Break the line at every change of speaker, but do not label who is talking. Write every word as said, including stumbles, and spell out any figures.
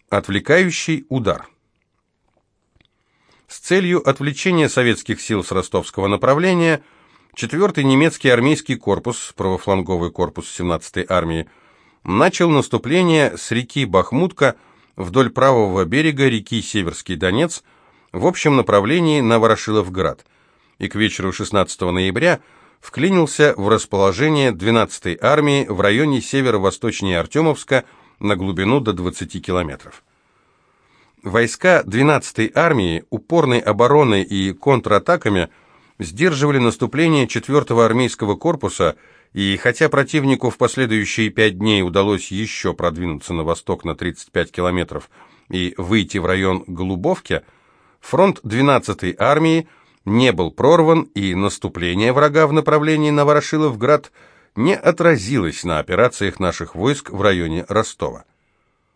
Отвлекающий удар. С целью отвлечения советских сил с ростовского направления четвёртый немецкий армейский корпус, правофланговый корпус семнадцатой армии, начал наступление с реки Бахмутка вдоль правого берега реки Северский Донец в общем направлении на Ворошиловград, и к вечеру шестнадцатого ноября вклинился в расположение двенадцатой армии в районе северо-восточнее Артемовска на глубину до двадцати километров. Войска двенадцатой армии упорной обороной и контратаками сдерживали наступление четвёртого армейского корпуса, и хотя противнику в последующие пять дней удалось еще продвинуться на восток на тридцать пять километров и выйти в район Голубовки, фронт двенадцатой армии не был прорван, и наступление врага в направлении на Ворошиловград не отразилось на операциях наших войск в районе Ростова.